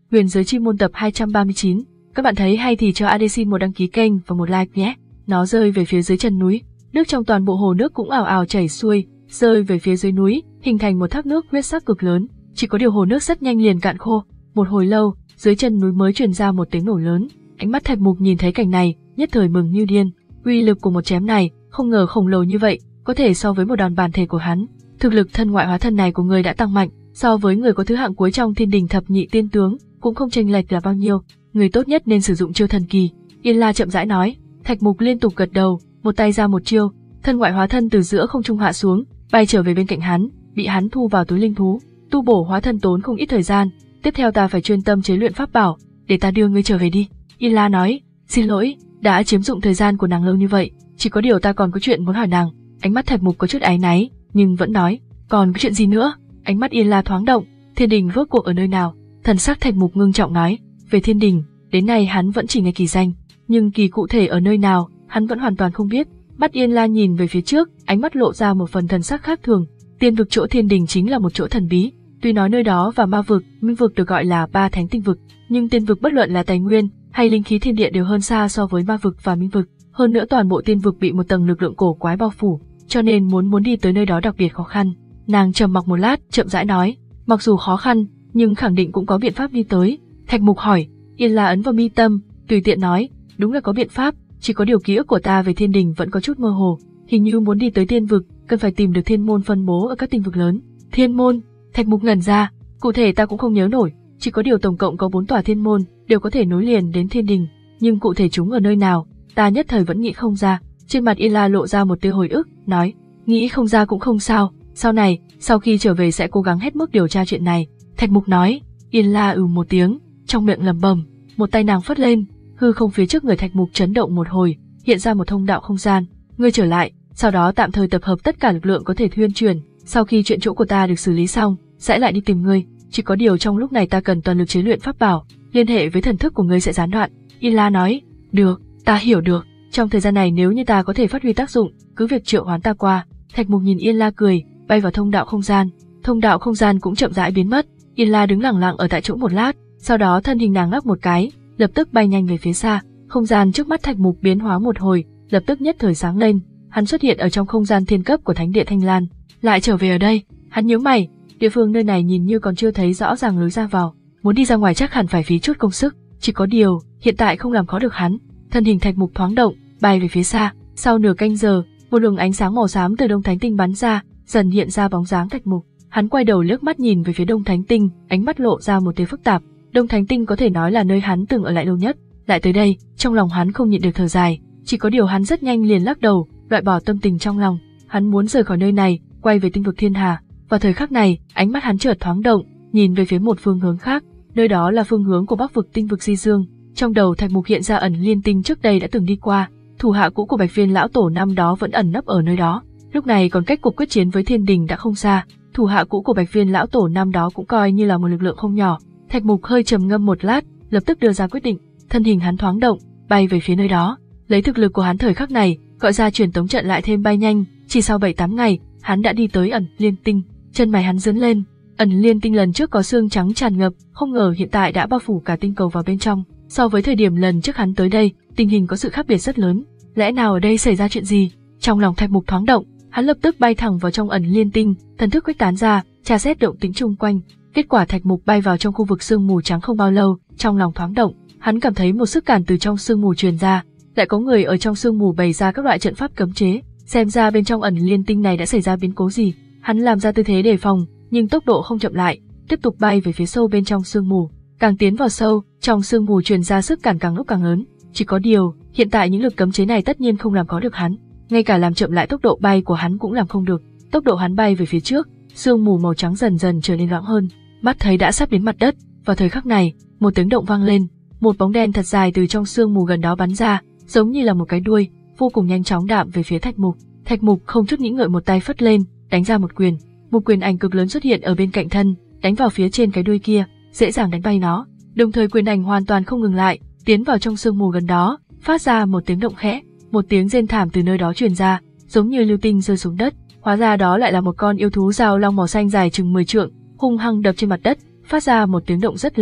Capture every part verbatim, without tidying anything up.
Huyền giới chi môn tập hai trăm ba mươi chín. Các bạn thấy hay thì cho a đê xin một đăng ký kênh và một like nhé. Nó rơi về phía dưới chân núi, nước trong toàn bộ hồ nước cũng ào ào chảy xuôi, rơi về phía dưới núi, hình thành một thác nước huyết sắc cực lớn. Chỉ có điều hồ nước rất nhanh liền cạn khô. Một hồi lâu, dưới chân núi mới truyền ra một tiếng nổ lớn. Ánh mắt Thạch Mục nhìn thấy cảnh này, nhất thời mừng như điên. Uy lực của một chém này, không ngờ khổng lồ như vậy, có thể so với một đòn bản thể của hắn. Thực lực thân ngoại hóa thân này của người đã tăng mạnh, so với người có thứ hạng cuối trong Thiên Đình thập nhị tiên tướng, cũng không chênh lệch là bao nhiêu. Người tốt nhất nên sử dụng chiêu thần kỳ. Yên La chậm rãi nói. Thạch Mục liên tục gật đầu, một tay ra một chiêu, thân ngoại hóa thân từ giữa không trung hạ xuống, bay trở về bên cạnh hắn, bị hắn thu vào túi linh thú. Tu bổ hóa thân tốn không ít thời gian, tiếp theo ta phải chuyên tâm chế luyện pháp bảo, để ta đưa ngươi trở về đi. Yên La nói. Xin lỗi, đã chiếm dụng thời gian của nàng lâu như vậy, chỉ có điều ta còn có chuyện muốn hỏi nàng. Ánh mắt Thạch Mục có chút áy náy, nhưng vẫn nói. Còn có chuyện gì nữa? Ánh mắt Yên La thoáng động. Thiên Đình rốt cuộc ở nơi nào? Thần sắc Thạch Mục ngưng trọng nói. Về Thiên Đình, đến nay hắn vẫn chỉ nghe kỳ danh, nhưng kỳ cụ thể ở nơi nào, hắn vẫn hoàn toàn không biết. Mắt Yên La nhìn về phía trước, ánh mắt lộ ra một phần thần sắc khác thường. Tiên vực chỗ Thiên Đình chính là một chỗ thần bí, tuy nói nơi đó và ma vực, minh vực được gọi là ba thánh tinh vực, nhưng tiên vực bất luận là tài nguyên hay linh khí thiên địa đều hơn xa so với ma vực và minh vực. Hơn nữa toàn bộ tiên vực bị một tầng lực lượng cổ quái bao phủ, cho nên muốn muốn đi tới nơi đó đặc biệt khó khăn. Nàng trầm mặc một lát, chậm rãi nói, mặc dù khó khăn, nhưng khẳng định cũng có biện pháp đi tới. Thạch Mục hỏi. Yên La ấn vào mi tâm, tùy tiện nói, đúng là có biện pháp, chỉ có điều ký ức của ta về Thiên Đình vẫn có chút mơ hồ, hình như muốn đi tới tiên vực, cần phải tìm được thiên môn phân bố ở các tinh vực lớn. Thiên môn? Thạch Mục ngẩn ra, cụ thể ta cũng không nhớ nổi, chỉ có điều tổng cộng có bốn tòa thiên môn, đều có thể nối liền đến Thiên Đình, nhưng cụ thể chúng ở nơi nào, ta nhất thời vẫn nghĩ không ra. Trên mặt Yên La lộ ra một tia hồi ức, nói, nghĩ không ra cũng không sao, sau này, sau khi trở về sẽ cố gắng hết mức điều tra chuyện này. Thạch Mục nói. Yên La ừ một tiếng, trong miệng lẩm bẩm, một tay nàng phất lên, hư không phía trước người Thạch Mục chấn động một hồi, hiện ra một thông đạo không gian. Ngươi trở lại, sau đó tạm thời tập hợp tất cả lực lượng có thể thuyên truyền, sau khi chuyện chỗ của ta được xử lý xong, sẽ lại đi tìm ngươi. Chỉ có điều trong lúc này ta cần toàn lực chế luyện pháp bảo, liên hệ với thần thức của ngươi sẽ gián đoạn. Yên La nói. Được, ta hiểu được. Trong thời gian này nếu như ta có thể phát huy tác dụng, cứ việc triệu hoán ta qua. Thạch Mục nhìn Yên La cười, bay vào thông đạo không gian. Thông đạo không gian cũng chậm rãi biến mất. Yên La đứng lặng lặng ở tại chỗ một lát, sau đó thân hình nàng ngắc một cái, lập tức bay nhanh về phía xa. Không gian trước mắt Thạch Mục biến hóa một hồi, lập tức nhất thời sáng lên. Hắn xuất hiện ở trong không gian thiên cấp của Thánh địa Thanh Lan. Lại trở về ở đây, hắn nhíu mày, địa phương nơi này nhìn như còn chưa thấy rõ ràng lối ra vào, muốn đi ra ngoài chắc hẳn phải phí chút công sức. Chỉ có điều, hiện tại không làm khó được hắn. Thân hình Thạch Mục thoáng động, bay về phía xa. Sau nửa canh giờ, một luồng ánh sáng màu xám từ Đông Thánh Tinh bắn ra, dần hiện ra bóng dáng Thạch Mục. Hắn quay đầu liếc mắt nhìn về phía Đông Thánh Tinh, ánh mắt lộ ra một tia phức tạp. Đông Thánh Tinh có thể nói là nơi hắn từng ở lại lâu nhất. Lại tới đây, trong lòng hắn không nhịn được thở dài. Chỉ có điều hắn rất nhanh liền lắc đầu, loại bỏ tâm tình trong lòng. Hắn muốn rời khỏi nơi này, quay về tinh vực Thiên Hà. Vào thời khắc này, ánh mắt hắn chợt thoáng động, nhìn về phía một phương hướng khác. Nơi đó là phương hướng của Bắc vực tinh vực Di Dương. Trong đầu Thạch Mục hiện ra ẩn liên tinh trước đây đã từng đi qua. Thủ hạ cũ của Bạch Viên lão tổ năm đó vẫn ẩn nấp ở nơi đó. Lúc này còn cách cuộc quyết chiến với Thiên Đình đã không xa. Thủ hạ cũ của Bạch Viên lão tổ năm đó cũng coi như là một lực lượng không nhỏ. Thạch Mục hơi trầm ngâm một lát, lập tức đưa ra quyết định. Thân hình hắn thoáng động, bay về phía nơi đó. Lấy thực lực của hắn thời khắc này, gọi ra truyền tống trận lại thêm bay nhanh, chỉ sau bảy tám ngày, hắn đã đi tới ẩn liên tinh. Chân mày hắn giương lên. Ẩn liên tinh lần trước có xương trắng tràn ngập, không ngờ hiện tại đã bao phủ cả tinh cầu vào bên trong. So với thời điểm lần trước hắn tới đây, tình hình có sự khác biệt rất lớn. Lẽ nào ở đây xảy ra chuyện gì? Trong lòng Thạch Mục thoáng động, hắn lập tức bay thẳng vào trong ẩn liên tinh, thần thức khuếch tán ra, tra xét động tĩnh chung quanh. Kết quả Thạch Mục bay vào trong khu vực sương mù trắng không bao lâu, trong lòng thoáng động, hắn cảm thấy một sức cản từ trong sương mù truyền ra, lại có người ở trong sương mù bày ra các loại trận pháp cấm chế, xem ra bên trong ẩn liên tinh này đã xảy ra biến cố gì. Hắn làm ra tư thế đề phòng, nhưng tốc độ không chậm lại, tiếp tục bay về phía sâu bên trong sương mù. Càng tiến vào sâu, trong sương mù truyền ra sức cản càng lúc càng lớn. Chỉ có điều, hiện tại những lực cấm chế này tất nhiên không làm có được hắn, ngay cả làm chậm lại tốc độ bay của hắn cũng làm không được. Tốc độ hắn bay về phía trước, sương mù màu trắng dần dần trở nên loãng hơn, mắt thấy đã sắp đến mặt đất. Vào thời khắc này, một tiếng động vang lên, một bóng đen thật dài từ trong sương mù gần đó bắn ra, giống như là một cái đuôi, vô cùng nhanh chóng đạm về phía Thạch Mục. Thạch Mục không chút nghĩ ngợi một tay phất lên, đánh ra một quyền. Một quyền ảnh cực lớn xuất hiện ở bên cạnh thân, đánh vào phía trên cái đuôi kia, dễ dàng đánh bay nó. Đồng thời quyền ảnh hoàn toàn không ngừng lại, tiến vào trong sương mù gần đó, phát ra một tiếng động khẽ, một tiếng rên thảm từ nơi đó truyền ra, giống như lưu tinh rơi xuống đất. Hóa ra đó lại là một con yêu thú giao long màu xanh dài chừng mười trượng, hung hăng đập trên mặt đất, phát ra một tiếng động rất lớn,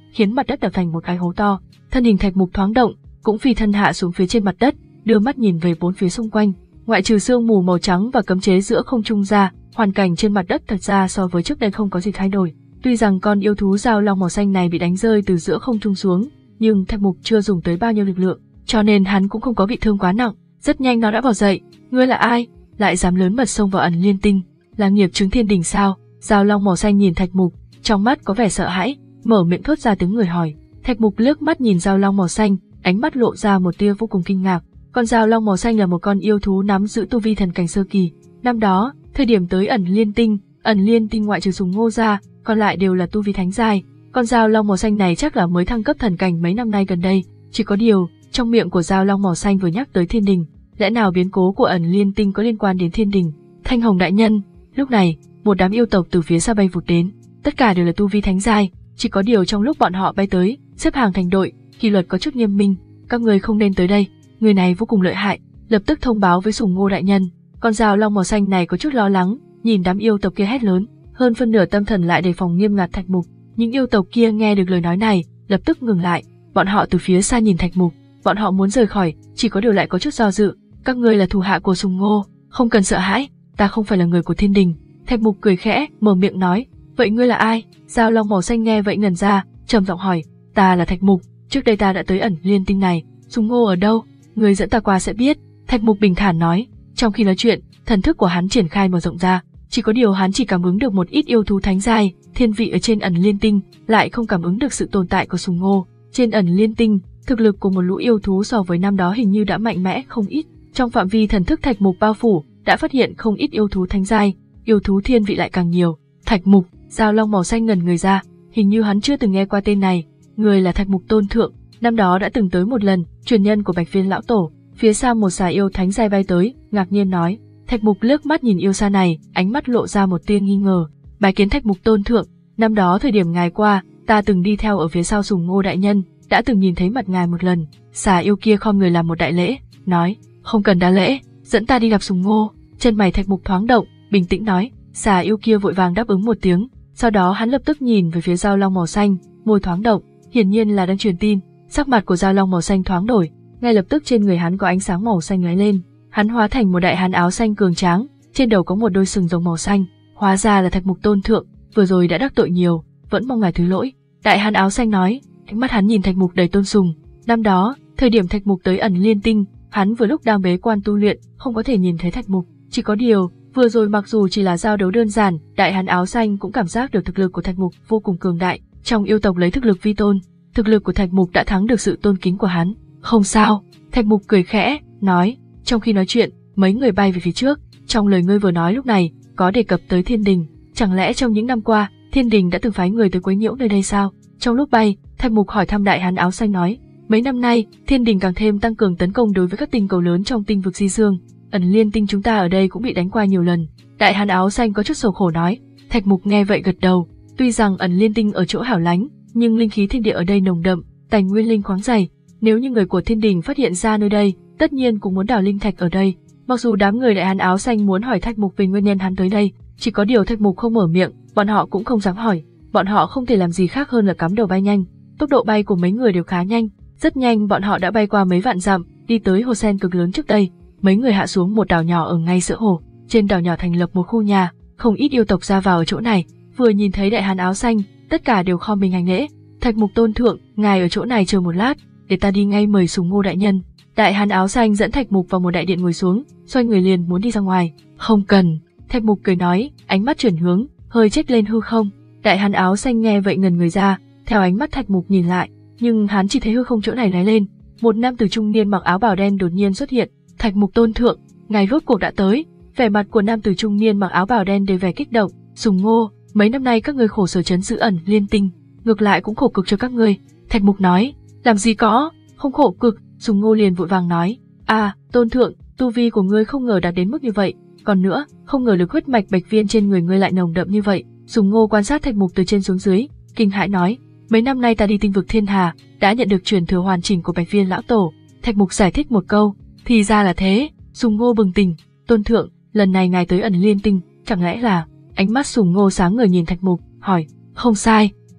khiến mặt đất đập thành một cái hố to. Thân hình Thạch Mục thoáng động, cũng phi thân hạ xuống phía trên mặt đất, đưa mắt nhìn về bốn phía xung quanh. Ngoại trừ sương mù màu trắng và cấm chế giữa không trung ra, hoàn cảnh trên mặt đất thật ra so với trước đây không có gì thay đổi. Tuy rằng con yêu thú dao long màu xanh này bị đánh rơi từ giữa không trung xuống, nhưng Thạch Mục chưa dùng tới bao nhiêu lực lượng, cho nên hắn cũng không có bị thương quá nặng. Rất nhanh nó đã bỏ dậy. Ngươi là ai? Lại dám lớn mật xông vào Ẩn Liên Tinh? Là nghiệp chứng thiên đình sao? Dao long màu xanh nhìn Thạch Mục, trong mắt có vẻ sợ hãi, mở miệng thốt ra tiếng người hỏi. Thạch Mục liếc mắt nhìn dao long màu xanh, ánh mắt lộ ra một tia vô cùng kinh ngạc. Con dao long màu xanh là một con yêu thú nắm giữ tu vi thần cảnh sơ kỳ. Năm đó, thời điểm tới Ẩn Liên Tinh, Ẩn Liên Tinh ngoại trừ Sùng Ngô ra, còn lại đều là tu vi thánh giai. Con dao long màu xanh này chắc là mới thăng cấp thần cảnh mấy năm nay gần đây. Chỉ có điều, trong miệng của dao long màu xanh vừa nhắc tới thiên đình, lẽ nào biến cố của Ẩn Liên Tinh có liên quan đến thiên đình? Thanh Hồng đại nhân. Lúc này, một đám yêu tộc từ phía xa bay vụt đến, tất cả đều là tu vi thánh giai. Chỉ có điều trong lúc bọn họ bay tới, xếp hàng thành đội, kỷ luật có chút nghiêm minh. Các người không nên tới đây, người này vô cùng lợi hại. Lập tức thông báo với Sùng Ngô đại nhân. Con dao long màu xanh này có chút lo lắng, nhìn đám yêu tộc kia hét lớn, hơn phân nửa tâm thần lại đề phòng nghiêm ngặt Thạch Mục. Những yêu tộc kia nghe được lời nói này, lập tức ngừng lại. Bọn họ từ phía xa nhìn Thạch Mục, bọn họ muốn rời khỏi, chỉ có điều lại có chút do dự. Các ngươi là thủ hạ của Sùng Ngô, không cần sợ hãi, ta không phải là người của thiên đình. Thạch Mục cười khẽ, mở miệng nói, vậy ngươi là ai? Dao long màu xanh nghe vậy ngẩn ra, trầm giọng hỏi, ta là Thạch Mục, trước đây ta đã tới Ẩn Liên Tinh này, Sùng Ngô ở đâu? Ngươi dẫn ta qua sẽ biết. Thạch Mục bình thản nói. Trong khi nói chuyện, thần thức của hắn triển khai mở rộng ra, chỉ có điều hắn chỉ cảm ứng được một ít yêu thú thánh giai, thiên vị ở trên Ẩn Liên Tinh, lại không cảm ứng được sự tồn tại của Sùng Ngô. Trên Ẩn Liên Tinh, thực lực của một lũ yêu thú so với năm đó hình như đã mạnh mẽ không ít. Trong phạm vi thần thức Thạch Mục bao phủ, đã phát hiện không ít yêu thú thánh giai, yêu thú thiên vị lại càng nhiều. Thạch Mục, dao long màu xanh ngẩn người ra, hình như hắn chưa từng nghe qua tên này. Người là Thạch Mục tôn thượng, năm đó đã từng tới một lần, truyền nhân của Bạch Viên lão tổ. Phía xa một xà yêu thánh giai bay tới, ngạc nhiên nói. Thạch Mục liếc mắt nhìn yêu xa này, ánh mắt lộ ra một tia nghi ngờ. Bái kiến Thạch Mục tôn thượng, năm đó thời điểm ngài qua, ta từng đi theo ở phía sau Sùng Ngô đại nhân, đã từng nhìn thấy mặt ngài một lần. Xà yêu kia khom người làm một đại lễ, nói, không cần đa lễ, dẫn ta đi gặp Sùng Ngô. Chân mày Thạch Mục thoáng động, bình tĩnh nói. Xà yêu kia vội vàng đáp ứng một tiếng, sau đó hắn lập tức nhìn về phía dao long màu xanh, môi thoáng động, hiển nhiên là đang truyền tin. Sắc mặt của dao long màu xanh thoáng đổi, ngay lập tức trên người hắn có ánh sáng màu xanh lóe lên, hắn hóa thành một đại hán áo xanh cường tráng, trên đầu có một đôi sừng rồng màu xanh. Hóa ra là Thạch Mục tôn thượng, vừa rồi đã đắc tội nhiều, vẫn mong ngài thứ lỗi. Đại hán áo xanh nói, ánh mắt hắn nhìn Thạch Mục đầy tôn sùng. Năm đó, thời điểm Thạch Mục tới Ẩn Liên Tinh, hắn vừa lúc đang bế quan tu luyện, không có thể nhìn thấy Thạch Mục. Chỉ có điều, vừa rồi mặc dù chỉ là giao đấu đơn giản, đại hán áo xanh cũng cảm giác được thực lực của Thạch Mục vô cùng cường đại. Trong yêu tộc lấy thực lực vi tôn, thực lực của Thạch Mục đã thắng được sự tôn kính của hắn. Không sao, Thạch Mục cười khẽ, nói. Trong khi nói chuyện, mấy người bay về phía trước. Trong lời ngươi vừa nói lúc này, có đề cập tới thiên đình. Chẳng lẽ trong những năm qua, thiên đình đã từng phái người tới quấy nhiễu nơi đây sao? Trong lúc bay, Thạch Mục hỏi thăm đại hán áo xanh nói. Mấy năm nay, thiên đình càng thêm tăng cường tấn công đối với các tinh cầu lớn trong tinh vực Di Dương. Ẩn Liên Tinh chúng ta ở đây cũng bị đánh qua nhiều lần. Đại hán áo xanh có chút sầu khổ nói. Thạch Mục nghe vậy gật đầu. Tuy rằng Ẩn Liên Tinh ở chỗ hẻo lánh, nhưng linh khí thiên địa ở đây nồng đậm, tài nguyên linh khoáng dày. Nếu như người của thiên đình phát hiện ra nơi đây, tất nhiên cũng muốn đào linh thạch ở đây. Mặc dù đám người đại hán áo xanh muốn hỏi Thạch Mục về nguyên nhân hắn tới đây, chỉ có điều Thạch Mục không mở miệng, bọn họ cũng không dám hỏi. Bọn họ không thể làm gì khác hơn là cắm đầu bay nhanh. Tốc độ bay của mấy người đều khá nhanh, rất nhanh bọn họ đã bay qua mấy vạn dặm, đi tới hồ sen cực lớn trước đây. Mấy người hạ xuống một đảo nhỏ ở ngay giữa hồ. Trên đảo nhỏ thành lập một khu nhà, không ít yêu tộc ra vào ở chỗ này. Vừa nhìn thấy đại hán áo xanh, tất cả đều khom mình hành lễ. Thạch Mục tôn thượng, ngài ở chỗ này chờ một lát, để ta đi ngay mời Sùng Ngô đại nhân. Đại hán áo xanh dẫn Thạch Mục vào một đại điện ngồi xuống, xoay người liền muốn đi ra ngoài. Không cần, Thạch Mục cười nói, ánh mắt chuyển hướng, hơi chếch lên hư không. Đại hán áo xanh nghe vậy ngần người ra, theo ánh mắt Thạch Mục nhìn lại, nhưng hắn chỉ thấy hư không chỗ này lóe lên, một nam tử trung niên mặc áo bào đen đột nhiên xuất hiện. Thạch Mục tôn thượng, ngài rốt cuộc đã tới. Vẻ mặt của nam tử trung niên mặc áo bào đen đầy vẻ kích động. Sùng Ngô, mấy năm nay các ngươi khổ sở trấn giữ Ẩn Liên Tinh, ngược lại cũng khổ cực cho các ngươi. Thạch Mục nói, làm gì có, không khổ cực. Sùng Ngô liền vội vàng nói, à, tôn thượng, tu vi của ngươi không ngờ đạt đến mức như vậy, còn nữa, không ngờ được huyết mạch Bạch Viên trên người ngươi lại nồng đậm như vậy. Sùng Ngô quan sát Thạch Mục từ trên xuống dưới, kinh hãi nói, mấy năm nay ta đi tinh vực Thiên Hà, đã nhận được truyền thừa hoàn chỉnh của Bạch Viên lão tổ. Thạch Mục giải thích một câu, thì ra là thế. Sùng Ngô bừng tỉnh, tôn thượng, lần này ngài tới Ẩn Liên Tinh, chẳng lẽ là? Ánh mắt Sùng Ngô sáng ngời nhìn Thạch Mục, hỏi, không sai,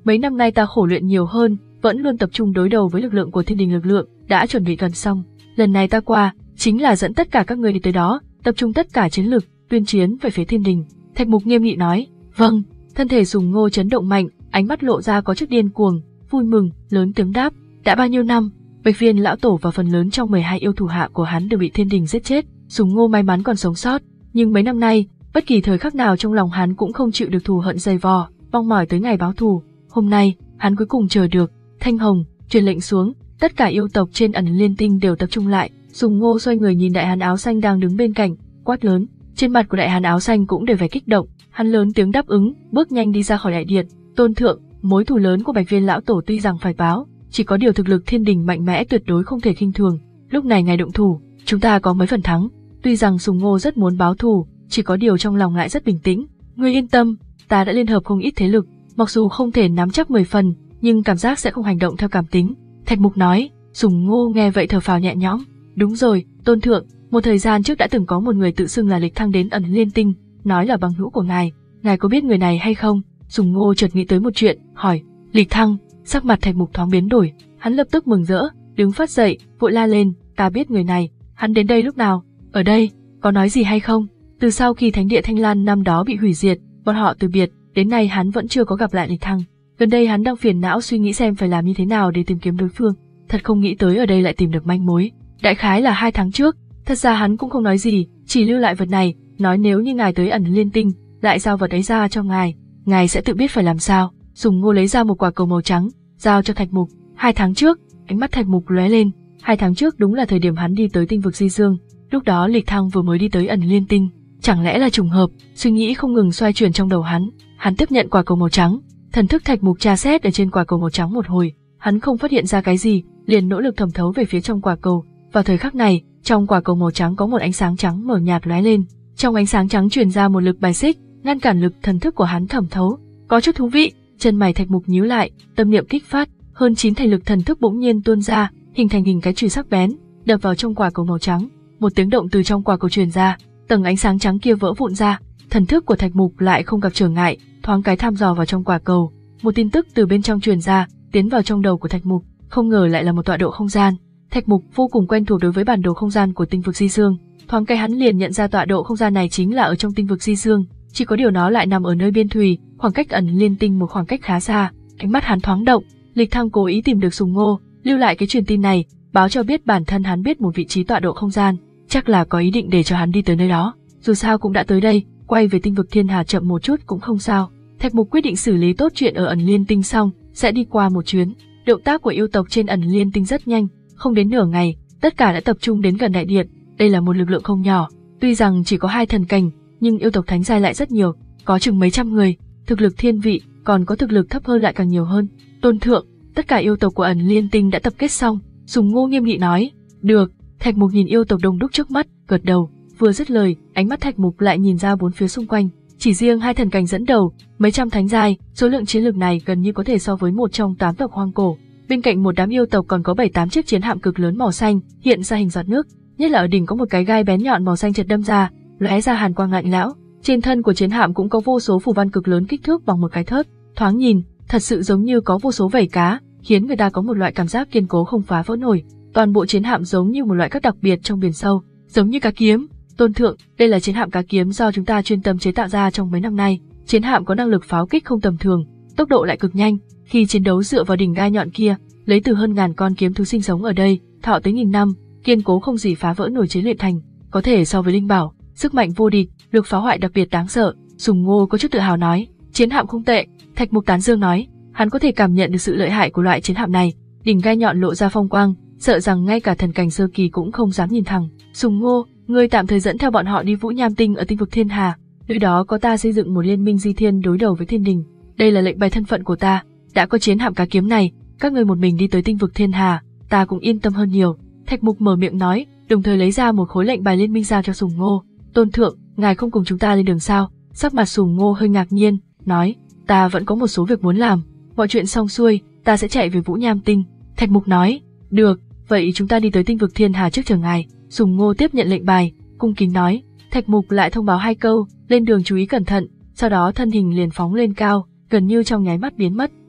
Mấy năm nay ta khổ luyện nhiều hơn, vẫn luôn tập trung đối đầu với lực lượng của thiên đình lực lượng, đã chuẩn bị gần xong. Lần này ta qua, chính là dẫn tất cả các ngươi đi tới đó, tập trung tất cả chiến lực, tuyên chiến về phía thiên đình. Thạch Mục nghiêm nghị nói, vâng. Thân thể Sùng Ngô chấn động mạnh, ánh mắt lộ ra có chút điên cuồng, vui mừng, lớn tiếng đáp, đã bao nhiêu năm, Bạch Viên lão tổ và phần lớn trong mười hai yêu thủ hạ của hắn đều bị thiên đình giết chết, Sùng Ngô may mắn còn sống sót, nhưng mấy năm nay, bất kỳ thời khắc nào trong lòng hắn cũng không chịu được thù hận dày vò, mong mỏi tới ngày báo thù. Hôm nay, hắn cuối cùng chờ được. Thanh Hồng truyền lệnh xuống, tất cả yêu tộc trên Ẩn Liên Tinh đều tập trung lại. Sùng Ngô xoay người nhìn đại hán áo xanh đang đứng bên cạnh, quát lớn. Trên mặt của đại hán áo xanh cũng đều vẻ kích động, hắn lớn tiếng đáp ứng, bước nhanh đi ra khỏi đại điện. Tôn thượng, mối thù lớn của Bạch Viên lão tổ tuy rằng phải báo, chỉ có điều thực lực thiên đình mạnh mẽ tuyệt đối không thể khinh thường. Lúc này ngài động thủ, chúng ta có mấy phần thắng. Tuy rằng Sùng Ngô rất muốn báo thù, chỉ có điều trong lòng lại rất bình tĩnh. Ngươi yên tâm, ta đã liên hợp không ít thế lực, mặc dù không thể nắm chắc mười phần, nhưng cảm giác sẽ không hành động theo cảm tính. Thạch Mục nói. Sùng Ngô nghe vậy thở phào nhẹ nhõm. Đúng rồi, tôn thượng, một thời gian trước đã từng có một người tự xưng là Lịch Thăng đến Ẩn Liên Tinh, nói là bằng hữu của ngài. Ngài có biết người này hay không? Sùng Ngô chợt nghĩ tới một chuyện, hỏi. Lịch Thăng? Sắc mặt Thạch Mục thoáng biến đổi, hắn lập tức mừng rỡ, đứng phát dậy, vội la lên, ta biết người này, hắn đến đây lúc nào? Ở đây, có nói gì hay không? Từ sau khi thánh địa Thanh Lan năm đó bị hủy diệt, bọn họ từ biệt, đến nay hắn vẫn chưa có gặp lại Lịch Thăng. Gần đây hắn đang phiền não suy nghĩ xem phải làm như thế nào để tìm kiếm đối phương, thật không nghĩ tới ở đây lại tìm được manh mối. Đại khái là hai tháng trước, thật ra hắn cũng không nói gì, chỉ lưu lại vật này, nói nếu như ngài tới Ẩn Liên Tinh, lại giao vật ấy ra cho ngài, ngài sẽ tự biết phải làm sao. Sùng Ngô lấy ra một quả cầu màu trắng, giao cho Thạch Mục. Hai tháng trước, ánh mắt Thạch Mục lóe lên, hai tháng trước đúng là thời điểm hắn đi tới tinh vực Di Dương, lúc đó Lịch Thăng vừa mới đi tới Ẩn Liên Tinh. Chẳng lẽ là trùng hợp? Suy nghĩ không ngừng xoay chuyển trong đầu hắn. Hắn tiếp nhận quả cầu màu trắng, thần thức Thạch Mục tra xét ở trên quả cầu màu trắng một hồi, hắn không phát hiện ra cái gì, liền nỗ lực thẩm thấu về phía trong quả cầu. Vào thời khắc này, trong quả cầu màu trắng có một ánh sáng trắng mờ nhạt lóe lên. Trong ánh sáng trắng truyền ra một lực bài xích, ngăn cản lực thần thức của hắn thẩm thấu. Có chút thú vị. Chân mày Thạch Mục nhíu lại, tâm niệm kích phát, hơn chín thành lực thần thức bỗng nhiên tuôn ra, hình thành hình cái chùy sắc bén, đập vào trong quả cầu màu trắng. Một tiếng động từ trong quả cầu truyền ra, tầng ánh sáng trắng kia vỡ vụn ra, thần thức của Thạch Mục lại không gặp trở ngại, thoáng cái thăm dò vào trong quả cầu. Một tin tức từ bên trong truyền ra, tiến vào trong đầu của Thạch Mục, không ngờ lại là một tọa độ không gian. Thạch Mục vô cùng quen thuộc đối với bản đồ không gian của tinh vực Di Dương, thoáng cái hắn liền nhận ra tọa độ không gian này chính là ở trong tinh vực Di Dương, chỉ có điều nó lại nằm ở nơi biên thùy, khoảng cách Ẩn Liên Tinh một khoảng cách khá xa. Ánh mắt hắn thoáng động, Lịch Thăng cố ý tìm được Sùng Ngô, lưu lại cái truyền tin này, báo cho biết bản thân hắn biết một vị trí tọa độ không gian, chắc là có ý định để cho hắn đi tới nơi đó. Dù sao cũng đã tới đây, quay về tinh vực Thiên Hà chậm một chút cũng không sao. Thạch Mục quyết định xử lý tốt chuyện ở Ẩn Liên Tinh xong, sẽ đi qua một chuyến. Động tác của yêu tộc trên Ẩn Liên Tinh rất nhanh, không đến nửa ngày, tất cả đã tập trung đến gần đại điện. Đây là một lực lượng không nhỏ, tuy rằng chỉ có hai thần cảnh, nhưng yêu tộc thánh giai lại rất nhiều, có chừng mấy trăm người, thực lực thiên vị, còn có thực lực thấp hơn lại càng nhiều hơn. Tôn thượng, tất cả yêu tộc của Ẩn Liên Tinh đã tập kết xong. Sùng Ngô nghiêm nghị nói. Được. Thạch Mục nhìn yêu tộc đông đúc trước mắt, gật đầu. Vừa dứt lời, ánh mắt Thạch Mục lại nhìn ra bốn phía xung quanh. Chỉ riêng hai thần cảnh dẫn đầu, mấy trăm thánh giai, số lượng chiến lược này gần như có thể so với một trong tám tộc hoang cổ. Bên cạnh một đám yêu tộc còn có bảy tám chiếc chiến hạm cực lớn màu xanh, hiện ra hình giọt nước. Nhất là ở đỉnh có một cái gai bén nhọn màu xanh chợt đâm ra, lóe ra hàn quang lạnh lẽo. Trên thân của chiến hạm cũng có vô số phù văn cực lớn kích thước bằng một cái thớt, thoáng nhìn, thật sự giống như có vô số vảy cá, khiến người ta có một loại cảm giác kiên cố không phá vỡ nổi. Toàn bộ chiến hạm giống như một loại các đặc biệt trong biển sâu, giống như cá kiếm. Tôn thượng, đây là chiến hạm cá kiếm do chúng ta chuyên tâm chế tạo ra trong mấy năm nay. Chiến hạm có năng lực pháo kích không tầm thường, tốc độ lại cực nhanh. Khi chiến đấu dựa vào đỉnh gai nhọn kia, lấy từ hơn ngàn con kiếm thú sinh sống ở đây, thọ tới nghìn năm, kiên cố không gì phá vỡ nổi chế luyện thành, có thể so với linh bảo, sức mạnh vô địch, lực phá hoại đặc biệt đáng sợ. Sùng Ngô có chút tự hào nói, chiến hạm không tệ. Thạch Mục tán dương nói, hắn có thể cảm nhận được sự lợi hại của loại chiến hạm này, đỉnh gai nhọn lộ ra phong quang, sợ rằng ngay cả thần cảnh sơ kỳ cũng không dám nhìn thẳng. Sùng Ngô, ngươi tạm thời dẫn theo bọn họ đi Vũ Nham Tinh ở tinh vực Thiên Hà, nơi đó có ta xây dựng một liên minh di thiên đối đầu với thiên đình. Đây là lệnh bài thân phận của ta, đã có chiến hạm cá kiếm này, các ngươi một mình đi tới tinh vực Thiên Hà, ta cũng yên tâm hơn nhiều. Thạch Mục mở miệng nói, đồng thời lấy ra một khối lệnh bài liên minh giao cho Sùng Ngô. Tôn thượng, ngài không cùng chúng ta lên đường sao? Sắc mặt Sùng Ngô hơi ngạc nhiên, nói, ta vẫn có một số việc muốn làm, mọi chuyện xong xuôi, ta sẽ chạy về Vũ Nham Tinh. Thạch Mục nói, được, vậy chúng ta đi tới tinh vực Thiên Hà trước chờ ngài. Sùng Ngô tiếp nhận lệnh bài, cung kính nói. Thạch Mục lại thông báo hai câu, lên đường chú ý cẩn thận, sau đó thân hình liền phóng lên cao, gần như trong nháy mắt biến mất.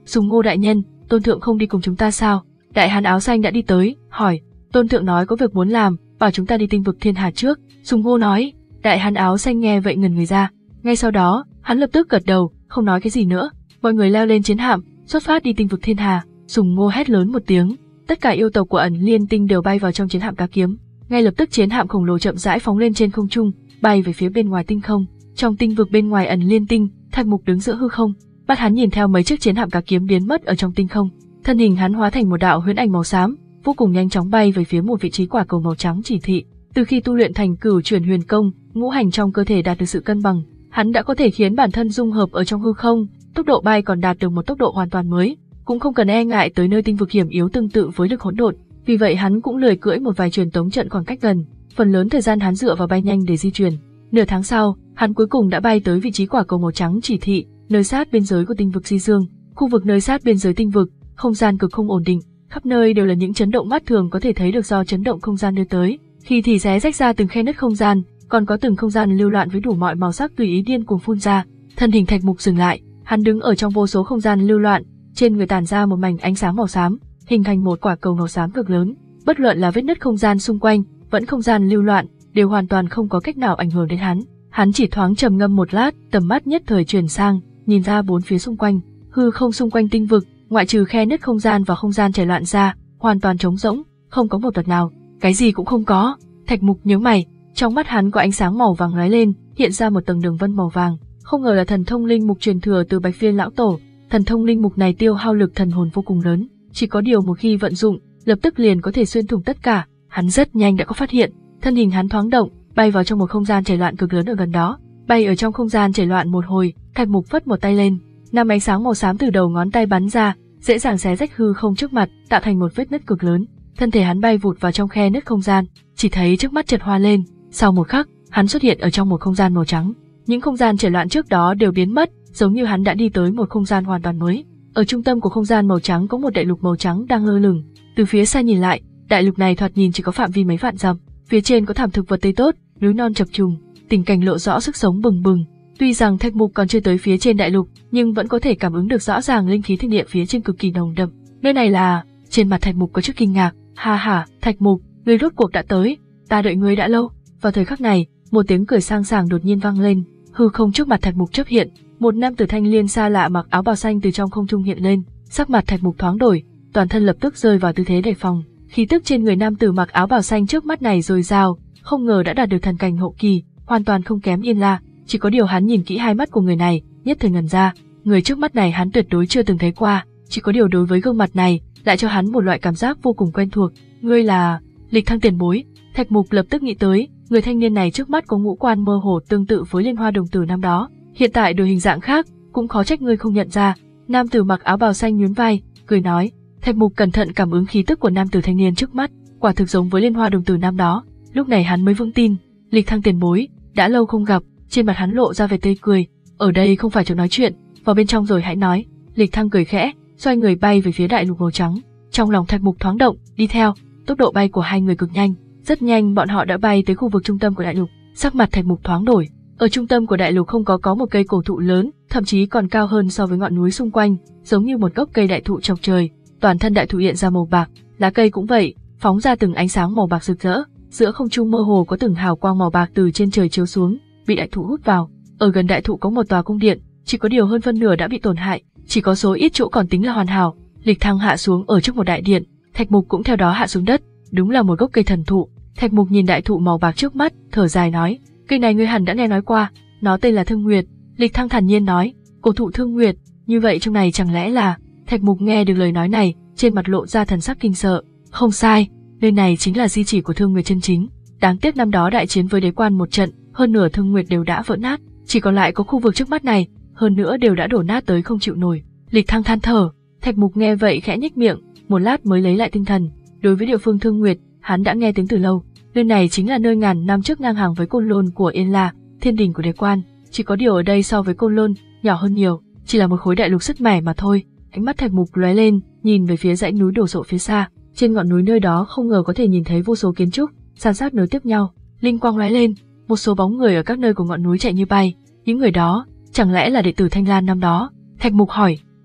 Sùng Ngô đại nhân, Tôn thượng không đi cùng chúng ta sao? Đại hán áo xanh đã đi tới, hỏi. Tôn thượng nói có việc muốn làm, bảo chúng ta đi tinh vực thiên hà trước. Sùng Ngô nói. Đại hán áo xanh nghe vậy ngẩn người ra. Ngay sau đó, hắn lập tức gật đầu, không nói cái gì nữa. Mọi người leo lên chiến hạm, xuất phát đi tinh vực thiên hà. Sùng Ngô hét lớn một tiếng, tất cả yêu tộc của ẩn liên tinh đều bay vào trong chiến hạm cá kiếm. Ngay lập tức chiến hạm khổng lồ chậm rãi phóng lên trên không trung, bay về phía bên ngoài tinh không. Trong tinh vực bên ngoài ẩn liên tinh, Thạch Mục đứng giữa hư không, bắt hắn nhìn theo mấy chiếc chiến hạm cá kiếm biến mất ở trong tinh không. Thân hình hắn hóa thành một đạo huyễn ảnh màu xám, vô cùng nhanh chóng bay về phía một vị trí quả cầu màu trắng chỉ thị. Từ khi tu luyện thành Cửu Chuyển Huyền Công, ngũ hành trong cơ thể đạt được sự cân bằng, hắn đã có thể khiến bản thân dung hợp ở trong hư không, tốc độ bay còn đạt được một tốc độ hoàn toàn mới, cũng không cần e ngại tới nơi tinh vực hiểm yếu tương tự với lực hỗn độn. Vì vậy hắn cũng lười cưỡi một vài truyền tống trận khoảng cách gần, phần lớn thời gian hắn dựa vào bay nhanh để di chuyển. Nửa tháng sau, hắn cuối cùng đã bay tới vị trí quả cầu màu trắng chỉ thị, nơi sát biên giới của tinh vực Di Dương. Khu vực nơi sát biên giới tinh vực, không gian cực không ổn định, khắp nơi đều là những chấn động mắt thường có thể thấy được do chấn động không gian đưa tới. Khi thì xé rách ra từng khe nứt không gian, còn có từng không gian lưu loạn với đủ mọi màu sắc tùy ý điên cuồng phun ra. Thân hình Thạch Mục dừng lại, hắn đứng ở trong vô số không gian lưu loạn, trên người tản ra một mảnh ánh sáng màu xám, hình thành một quả cầu màu xám cực lớn. Bất luận là vết nứt không gian xung quanh, vẫn không gian lưu loạn, đều hoàn toàn không có cách nào ảnh hưởng đến hắn. Hắn chỉ thoáng trầm ngâm một lát, tầm mắt nhất thời chuyển sang, nhìn ra bốn phía xung quanh, hư không xung quanh tinh vực, ngoại trừ khe nứt không gian và không gian chảy loạn ra, hoàn toàn trống rỗng, không có một vật nào, cái gì cũng không có. Thạch Mục nhíu mày, trong mắt hắn có ánh sáng màu vàng lóe lên, hiện ra một tầng đường vân màu vàng, không ngờ là thần thông linh mục truyền thừa từ Bạch Viên lão tổ. Thần thông linh mục này tiêu hao lực thần hồn vô cùng lớn, chỉ có điều một khi vận dụng, lập tức liền có thể xuyên thủng tất cả. Hắn rất nhanh đã có phát hiện, thân hình hắn thoáng động, bay vào trong một không gian chảy loạn cực lớn ở gần đó. Bay ở trong không gian chảy loạn một hồi, Thạch Mục phất một tay lên, năm ánh sáng màu xám từ đầu ngón tay bắn ra, dễ dàng xé rách hư không trước mặt, tạo thành một vết nứt cực lớn. Thân thể hắn bay vụt vào trong khe nứt không gian, chỉ thấy trước mắt chợt hoa lên, sau một khắc, hắn xuất hiện ở trong một không gian màu trắng. Những không gian chảy loạn trước đó đều biến mất, giống như hắn đã đi tới một không gian hoàn toàn mới. Ở trung tâm của không gian màu trắng có một đại lục màu trắng đang lơ lửng. Từ phía xa nhìn lại, đại lục này thoạt nhìn chỉ có phạm vi mấy vạn dặm. Phía trên có thảm thực vật tươi tốt, núi non chập trùng, tình cảnh lộ rõ sức sống bừng bừng. Tuy rằng Thạch Mục còn chưa tới phía trên đại lục, nhưng vẫn có thể cảm ứng được rõ ràng linh khí thiên địa phía trên cực kỳ nồng đậm. Nơi này là... Trên mặt Thạch Mục có chút kinh ngạc. Ha ha, Thạch Mục, ngươi rốt cuộc đã tới, ta đợi ngươi đã lâu. Vào thời khắc này, một tiếng cười sang sảng đột nhiên vang lên, hư không trước mặt Thạch Mục chớp hiện, một nam tử thanh niên xa lạ mặc áo bào xanh từ trong không trung hiện lên, sắc mặt Thạch Mục thoáng đổi, toàn thân lập tức rơi vào tư thế đề phòng. Khí tức trên người nam tử mặc áo bào xanh trước mắt này dồi dào, không ngờ đã đạt được thần cảnh hậu kỳ, hoàn toàn không kém Yên La. Chỉ có điều hắn nhìn kỹ hai mắt của người này, nhất thời ngẩn ra, người trước mắt này hắn tuyệt đối chưa từng thấy qua, chỉ có điều đối với gương mặt này, lại cho hắn một loại cảm giác vô cùng quen thuộc. Ngươi là Lịch Thăng tiền bối. Thạch Mục lập tức nghĩ tới, người thanh niên này trước mắt có ngũ quan mơ hồ tương tự với Liên Hoa đồng tử năm đó, hiện tại đổi hình dạng khác, cũng khó trách ngươi không nhận ra. Nam tử mặc áo bào xanh nhún vai, cười nói. Thạch Mục cẩn thận cảm ứng khí tức của nam tử thanh niên trước mắt, quả thực giống với Liên Hoa đồng tử năm đó. Lúc này hắn mới vững tin, Lịch Thăng tiền bối, đã lâu không gặp. Trên mặt hắn lộ ra vẻ tươi cười, ở đây không phải chỗ nói chuyện, vào bên trong rồi hãy nói. Lịch Thăng cười khẽ, xoay người bay về phía đại lục màu trắng. Trong lòng Thạch Mục thoáng động, đi theo. Tốc độ bay của hai người cực nhanh, rất nhanh bọn họ đã bay tới khu vực trung tâm của đại lục. Sắc mặt Thạch Mục thoáng đổi, ở trung tâm của đại lục không có có một cây cổ thụ lớn, thậm chí còn cao hơn so với ngọn núi xung quanh, giống như một gốc cây đại thụ chọc trời. Toàn thân đại thụ hiện ra màu bạc, lá cây cũng vậy, phóng ra từng ánh sáng màu bạc rực rỡ. Giữa không trung mơ hồ có từng hào quang màu bạc từ trên trời chiếu xuống, bị đại thụ hút vào. Ở gần đại thụ có một tòa cung điện, chỉ có điều hơn phân nửa đã bị tổn hại, chỉ có số ít chỗ còn tính là hoàn hảo. Lịch Thăng hạ xuống ở trước một đại điện, Thạch Mục cũng theo đó hạ xuống đất, đúng là một gốc cây thần thụ. Thạch Mục nhìn đại thụ màu bạc trước mắt, thở dài nói, cây này ngươi hẳn đã nghe nói qua, nó tên là Thương Nguyệt. Lịch Thăng thản nhiên nói, cổ thụ Thương Nguyệt, như vậy trong này chẳng lẽ là... Thạch Mục nghe được lời nói này, trên mặt lộ ra thần sắc kinh sợ. Không sai, nơi này chính là di chỉ của Thương Nguyệt chân chính. Đáng tiếc năm đó đại chiến với đế quan một trận, hơn nửa Thương Nguyệt đều đã vỡ nát, chỉ còn lại có khu vực trước mắt này, hơn nữa đều đã đổ nát tới không chịu nổi. Lịch Thăng than thở. Thạch Mục nghe vậy khẽ nhếch miệng, một lát mới lấy lại tinh thần. Đối với địa phương Thương Nguyệt, hắn đã nghe tiếng từ lâu. Nơi này chính là nơi ngàn năm trước ngang hàng với Côn Lôn của Yên La, thiên đình của đế quan. Chỉ có điều ở đây so với Côn Lôn, nhỏ hơn nhiều, chỉ là một khối đại lục sứt mẻ mà thôi. Ánh mắt Thạch Mục lóe lên, nhìn về phía dãy núi đổ sộ phía xa. Trên ngọn núi nơi đó không ngờ có thể nhìn thấy vô số kiến trúc, san sát nối tiếp nhau. Linh quang lóe lên, một số bóng người ở các nơi của ngọn núi chạy như bay. Những người đó, chẳng lẽ là đệ tử Thanh Lan năm đó? Thạch Mục hỏi.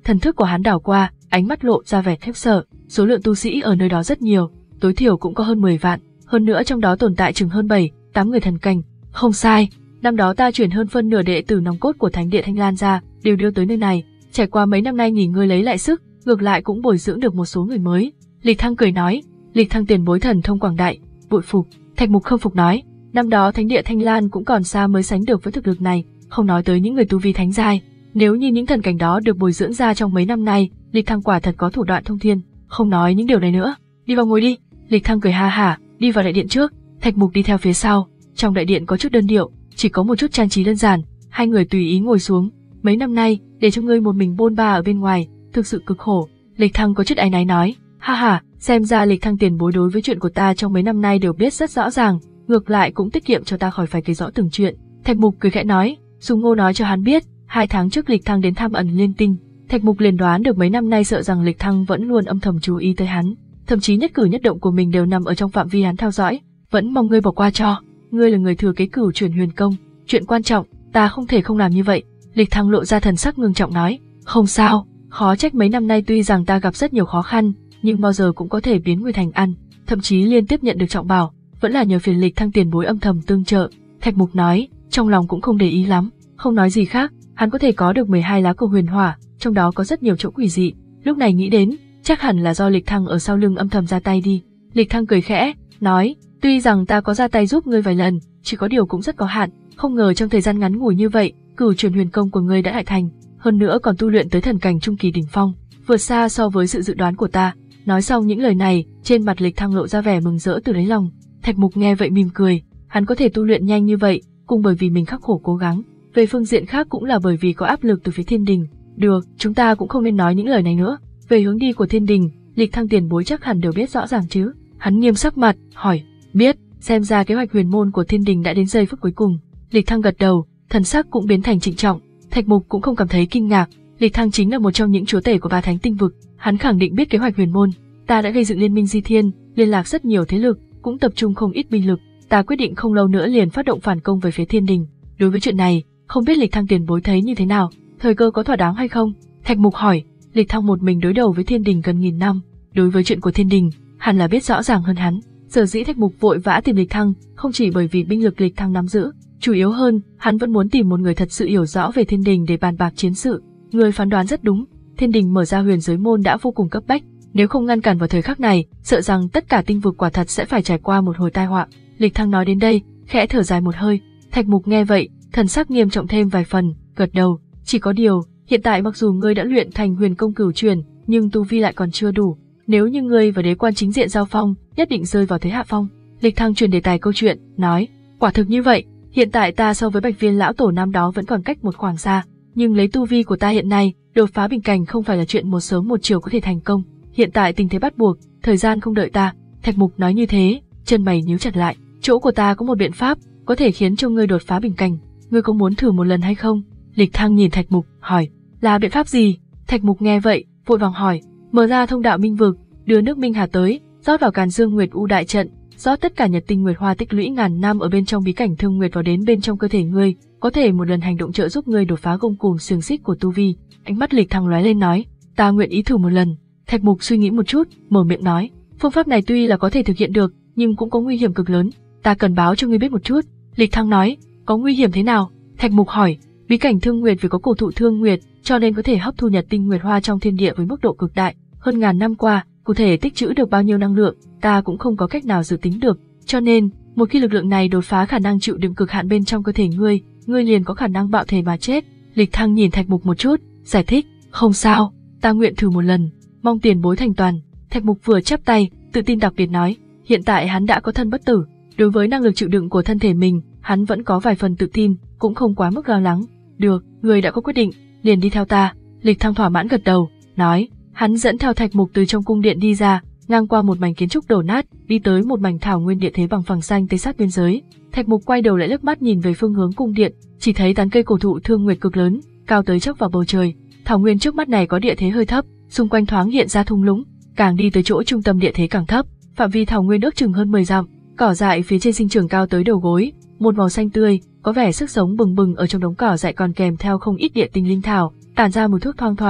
Thần thức của hắn đảo qua, ánh mắt lộ ra vẻ khiếp sợ. Số lượng tu sĩ ở nơi đó rất nhiều, tối thiểu cũng có hơn mười vạn, hơn nữa trong đó tồn tại chừng hơn bảy, tám người thần cảnh. Không sai, năm đó ta chuyển hơn phân nửa đệ tử nòng cốt của Thánh địa Thanh Lan ra, đều đưa tới nơi này. Trải qua mấy năm nay nghỉ ngơi lấy lại sức, ngược lại cũng bồi dưỡng được một số người mới. Lịch Thăng cười nói, Lịch Thăng tiền bối thần thông quảng đại, bội phục. Thạch Mục không phục nói, năm đó Thánh địa Thanh Lan cũng còn xa mới sánh được với thực lực này, không nói tới những người tu vi thánh giai. Nếu như những thần cảnh đó được bồi dưỡng ra trong mấy năm nay, Lịch Thăng quả thật có thủ đoạn thông thiên. Không nói những điều này nữa, đi vào ngồi đi. Lịch Thăng cười ha hả, đi vào đại điện trước. Thạch Mục đi theo phía sau. Trong đại điện có chút đơn điệu, chỉ có một chút trang trí đơn giản. Hai người tùy ý ngồi xuống. Mấy năm nay, để cho ngươi một mình bôn ba ở bên ngoài, thực sự cực khổ. Lịch Thăng có chút áy náy nói, ha ha, xem ra Lịch Thăng tiền bối đối với chuyện của ta trong mấy năm nay đều biết rất rõ ràng, ngược lại cũng tiết kiệm cho ta khỏi phải kể rõ từng chuyện. Thạch Mục cười khẽ nói, Dung Ngô nói cho hắn biết, hai tháng trước Lịch Thăng đến thăm ẩn liên tinh. Thạch Mục liền đoán được mấy năm nay sợ rằng Lịch Thăng vẫn luôn âm thầm chú ý tới hắn, thậm chí nhất cử nhất động của mình đều nằm ở trong phạm vi hắn theo dõi, vẫn mong ngươi bỏ qua cho. Ngươi là người thừa kế cửu chuyển huyền công, chuyện quan trọng, ta không thể không làm như vậy. Lịch Thăng lộ ra thần sắc ngưng trọng nói, không sao, khó trách mấy năm nay tuy rằng ta gặp rất nhiều khó khăn, nhưng bao giờ cũng có thể biến nguy thành an, thậm chí liên tiếp nhận được trọng bảo, vẫn là nhờ phiền Lịch Thăng tiền bối âm thầm tương trợ. Thạch Mục nói, trong lòng cũng không để ý lắm, không nói gì khác, hắn có thể có được mười hai lá cờ huyền hỏa, trong đó có rất nhiều chỗ quỷ dị, lúc này nghĩ đến, chắc hẳn là do Lịch Thăng ở sau lưng âm thầm ra tay đi. Lịch Thăng cười khẽ, nói, tuy rằng ta có ra tay giúp ngươi vài lần, chỉ có điều cũng rất có hạn, không ngờ trong thời gian ngắn ngủi như vậy, cửu chuyển huyền công của ngươi đã đại thành, hơn nữa còn tu luyện tới thần cảnh trung kỳ đỉnh phong, vượt xa so với sự dự đoán của ta. Nói xong những lời này, trên mặt Lịch Thăng lộ ra vẻ mừng rỡ từ đáy lòng. Thạch Mục nghe vậy mỉm cười, hắn có thể tu luyện nhanh như vậy, cùng bởi vì mình khắc khổ cố gắng, về phương diện khác cũng là bởi vì có áp lực từ phía Thiên Đình. Được, chúng ta cũng không nên nói những lời này nữa. Về hướng đi của Thiên Đình, Lịch Thăng tiền bối chắc hẳn đều biết rõ ràng chứ? Hắn nghiêm sắc mặt, hỏi, biết, xem ra kế hoạch huyền môn của Thiên Đình đã đến giây phút cuối cùng. Lịch Thăng gật đầu, thần sắc cũng biến thành trịnh trọng. Thạch Mục cũng không cảm thấy kinh ngạc, Lịch Thăng chính là một trong những chúa tể của ba thánh tinh vực, hắn khẳng định biết kế hoạch huyền môn. Ta đã gây dựng liên minh di thiên, liên lạc rất nhiều thế lực, cũng tập trung không ít binh lực. Ta quyết định không lâu nữa liền phát động phản công về phía Thiên Đình. Đối với chuyện này, không biết Lịch Thăng tiền bối thấy như thế nào, thời cơ có thỏa đáng hay không? Thạch Mục hỏi. Lịch Thăng một mình đối đầu với Thiên Đình gần nghìn năm, đối với chuyện của Thiên Đình, hẳn là biết rõ ràng hơn hắn. Sở dĩ Thạch Mục vội vã tìm Lịch Thăng, không chỉ bởi vì binh lực Lịch Thăng nắm giữ, chủ yếu hơn, hắn vẫn muốn tìm một người thật sự hiểu rõ về Thiên Đình để bàn bạc chiến sự. Người phán đoán rất đúng, Thiên Đình mở ra huyền giới môn đã vô cùng cấp bách, nếu không ngăn cản vào thời khắc này, sợ rằng tất cả tinh vực quả thật sẽ phải trải qua một hồi tai họa. Lịch Thăng nói đến đây, khẽ thở dài một hơi. Thạch Mục nghe vậy, thần sắc nghiêm trọng thêm vài phần, gật đầu. Chỉ có điều, hiện tại mặc dù ngươi đã luyện thành huyền công cửu truyền, nhưng tu vi lại còn chưa đủ. Nếu như ngươi và đế quan chính diện giao phong, nhất định rơi vào thế hạ phong. Lịch Thăng chuyển đề tài câu chuyện, nói, quả thực như vậy. Hiện tại ta so với Bạch Viên lão tổ năm đó vẫn còn cách một khoảng xa, nhưng lấy tu vi của ta hiện nay, đột phá bình cảnh không phải là chuyện một sớm một chiều có thể thành công. Hiện tại tình thế bắt buộc, thời gian không đợi ta. Thạch Mục nói như thế, chân mày nhíu chặt lại. Chỗ của ta có một biện pháp, có thể khiến cho ngươi đột phá bình cảnh. Ngươi có muốn thử một lần hay không? Lịch Thăng nhìn Thạch Mục, hỏi, là biện pháp gì? Thạch Mục nghe vậy, vội vàng hỏi, mở ra thông đạo minh vực, đưa nước minh hà tới, rót vào Càn Dương Nguyệt U đại trận, rót tất cả nhật tinh nguyệt hoa tích lũy ngàn năm ở bên trong bí cảnh thương nguyệt vào đến bên trong cơ thể ngươi, có thể một lần hành động trợ giúp ngươi đột phá gông cùm xiềng xích của tu vi. Ánh mắt Lịch Thăng lóe lên nói, ta nguyện ý thử một lần. Thạch Mục suy nghĩ một chút, mở miệng nói, phương pháp này tuy là có thể thực hiện được, nhưng cũng có nguy hiểm cực lớn, ta cần báo cho ngươi biết một chút. Lịch Thăng nói, có nguy hiểm thế nào? Thạch Mục hỏi, bí cảnh thương nguyệt vì có cổ thụ thương nguyệt, cho nên có thể hấp thu nhật tinh nguyệt hoa trong thiên địa với mức độ cực đại. Hơn ngàn năm qua, cụ thể tích trữ được bao nhiêu năng lượng, ta cũng không có cách nào dự tính được. Cho nên, một khi lực lượng này đột phá khả năng chịu đựng cực hạn bên trong cơ thể ngươi, ngươi liền có khả năng bạo thể mà chết. Lịch Thăng nhìn Thạch Mục một chút, giải thích, không sao, ta nguyện thử một lần, mong tiền bối thành toàn. Thạch Mục vừa chắp tay, tự tin đặc biệt nói, hiện tại hắn đã có thân bất tử, đối với năng lực chịu đựng của thân thể mình, hắn vẫn có vài phần tự tin, cũng không quá mức lo lắng. Được, người đã có quyết định, liền đi theo ta. Lịch Thăng thỏa mãn gật đầu, nói, hắn dẫn theo Thạch Mục từ trong cung điện đi ra, ngang qua một mảnh kiến trúc đổ nát, đi tới một mảnh thảo nguyên địa thế bằng phẳng xanh tây sát biên giới. Thạch Mục quay đầu lại liếc mắt nhìn về phương hướng cung điện, chỉ thấy tán cây cổ thụ thương nguyệt cực lớn, cao tới chốc vào bầu trời. Thảo nguyên trước mắt này có địa thế hơi thấp, xung quanh thoáng hiện ra thung lũng, càng đi tới chỗ trung tâm địa thế càng thấp, phạm vi thảo nguyên ước chừng hơn mười dặm, cỏ dại phía trên sinh trưởng cao tới đầu gối, một màu xanh tươi, có vẻ sức sống bừng bừng ở trong đống cỏ dại còn kèm theo không ít địa tinh linh thảo, tản ra mùi thuốc thoang thoảng.